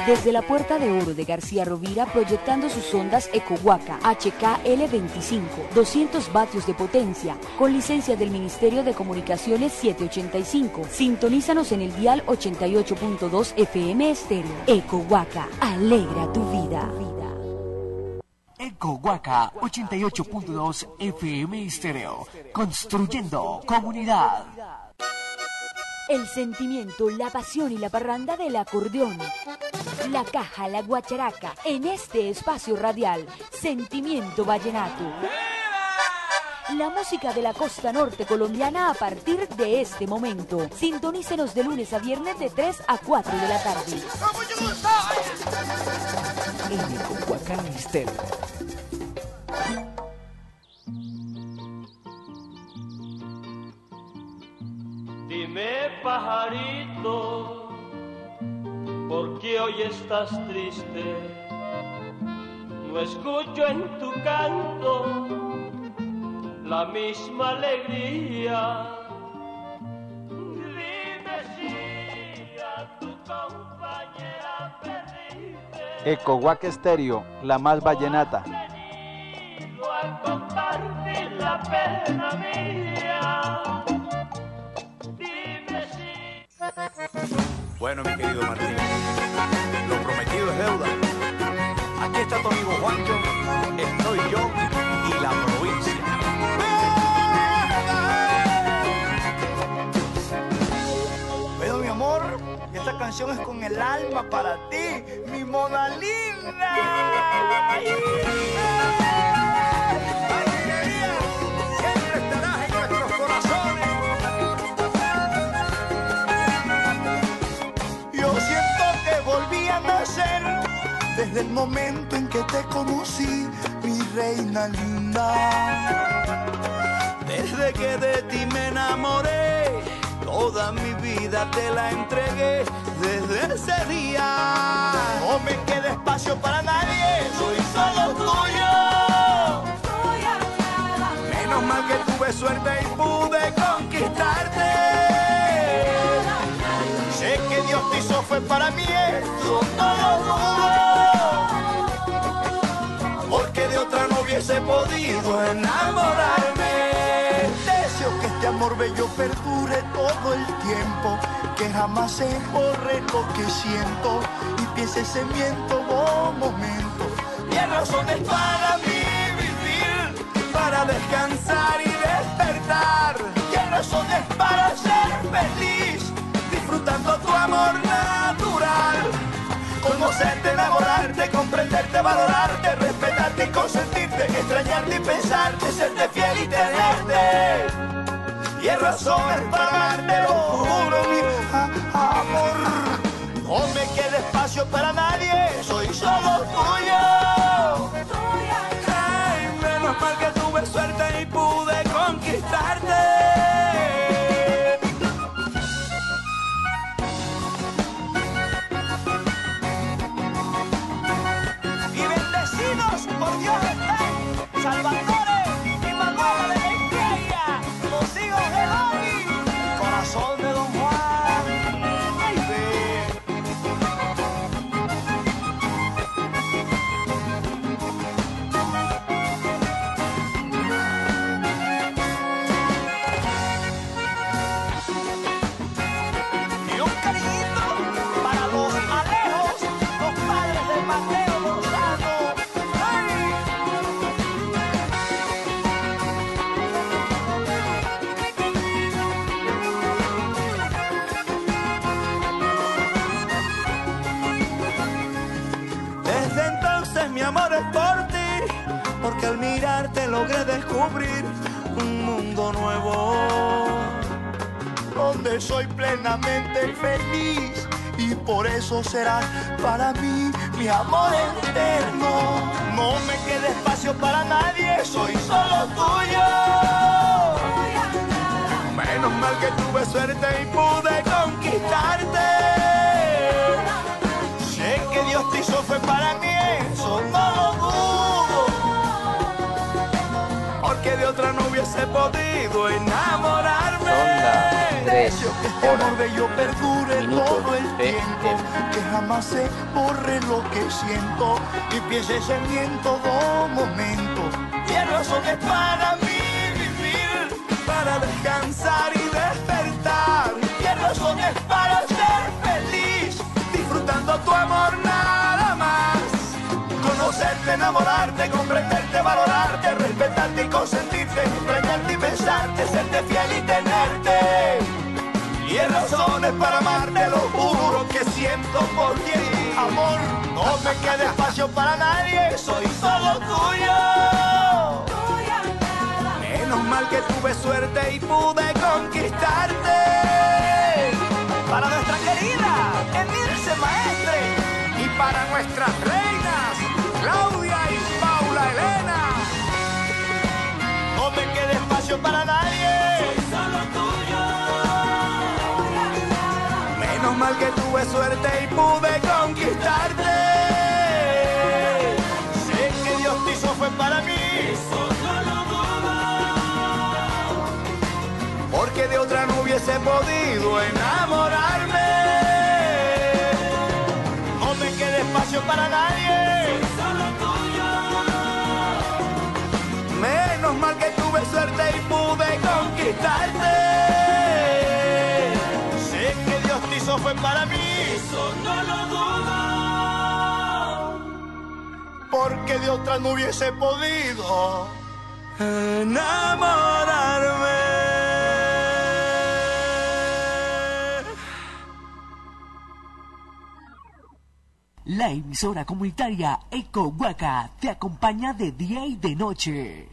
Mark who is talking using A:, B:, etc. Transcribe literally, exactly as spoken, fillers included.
A: Desde la Puerta de Oro de García Rovira, proyectando sus ondas EcoWaka H K L veinticinco, doscientos vatios de potencia, con licencia del Ministerio de Comunicaciones setecientos ochenta y cinco. Sintonízanos en el dial ochenta y ocho punto dos F M estéreo. EcoWaka, alegra tu vida.
B: EcoWaka ochenta y ocho punto dos F M estéreo, construyendo comunidad.
A: El sentimiento, la pasión y la parranda del acordeón. La caja, la guacharaca, en este espacio radial, Sentimiento Vallenato. La música de la costa norte colombiana a partir de este momento. Sintonícenos de lunes a viernes de tres a cuatro de la tarde.
B: En EcoWaka estéreo.
C: Dime, pajarito, ¿por qué hoy estás triste? No escucho en tu canto la misma alegría. Dime si a tu compañera perdiste.
D: EcoWaka estéreo, la más vallenata.
C: Venido a compartir la pena mía. Dime si.
E: Bueno, mi querido Martín, lo prometido es deuda. Aquí está tu amigo Juancho, estoy yo y la provincia.
F: Pero mi amor, esta canción es con el alma para ti, mi mona linda. Ay, querida, siempre estarás en nuestros corazones. Yo siento que volví a nacer desde el momento en que te conocí, mi reina linda. Desde que de ti me enamoré, toda mi vida te la entregué. Desde ese día no me queda espacio para nadie, soy solo tuyo. Menos mal que tuve suerte y pude conquistarte. Sé que Dios te hizo fue para mí, eso no lo dudo, porque de otra no hubiese podido enamorarme. Deseo que este amor bello perdure todo el tiempo, que jamás se borre lo que siento y piense ese miento un momento. Y hay razones para mí vivir, para descansar y despertar. Y hay razones para ser feliz, disfrutando tu amor natural. Conocerte, enamorarte, comprenderte, valorarte, respetarte y consentirte, extrañarte y pensarte, serte fiel y tenerte. Y hay razones para amarte, lo juro, mi amor. No me queda espacio para nadie, soy solo tuyo. Ay, menos mal que tuve suerte y pude conquistarte. Por Dios están Salvatore y Manuela de la Estrella, los hijos de Loli, corazón de Don Juan. Ay, ve. Y un cariñito para los Alejos, los padres del Mateo Gonzalo. Mi amor es por ti, porque al mirarte logré descubrir un mundo nuevo, donde soy plenamente feliz, y por eso serás para mí mi amor eterno. No me queda espacio para nadie, soy solo tuyo. Menos mal que tuve suerte y pude conquistarte. Sé que Dios te hizo fue para mí, eso no lo dudo, porque de otra no hubiese podido enamorarme.
D: Son las
G: tres
F: Deseo que este
G: por
F: amor bello perdure
G: minuto
F: todo el
G: de
F: tiempo,
G: tiempo.
F: que jamás se borre lo que siento y pienses en mí en todo momento. Tienes razones para mí vivir, para descansar y despertar. Tienes razones para ser feliz, disfrutando tu amor nada más. Conocerte, enamorarte, comprenderte, valorarte, respetarte y consentirte, extrañarte y pensarte, serte fiel y tenerte. Y hay razones para amarte, lo juro que siento por ti. Amor, no me quede espacio para nadie, soy solo tuyo. Menos mal que tuve suerte y pude conquistarte. Para nuestra querida Emilce Maestre y para nuestras reinas Claudia y Paula Elena. No me quede espacio para nadie, soy solo tuyo. Menos mal que tuve suerte y pude conquistarte. Sé que Dios te hizo fue para mí, eso no lo dudo, porque de otra no hubiese podido enamorarme. No me quede espacio para nadie, soy solo tuyo. Menos mal que tuve suerte y pude conquistarte. Sé que Dios te hizo fue para mí, eso no lo dudo, porque de otra no hubiese podido enamorarme.
B: La emisora comunitaria Eco Huaca te acompaña de día y de noche.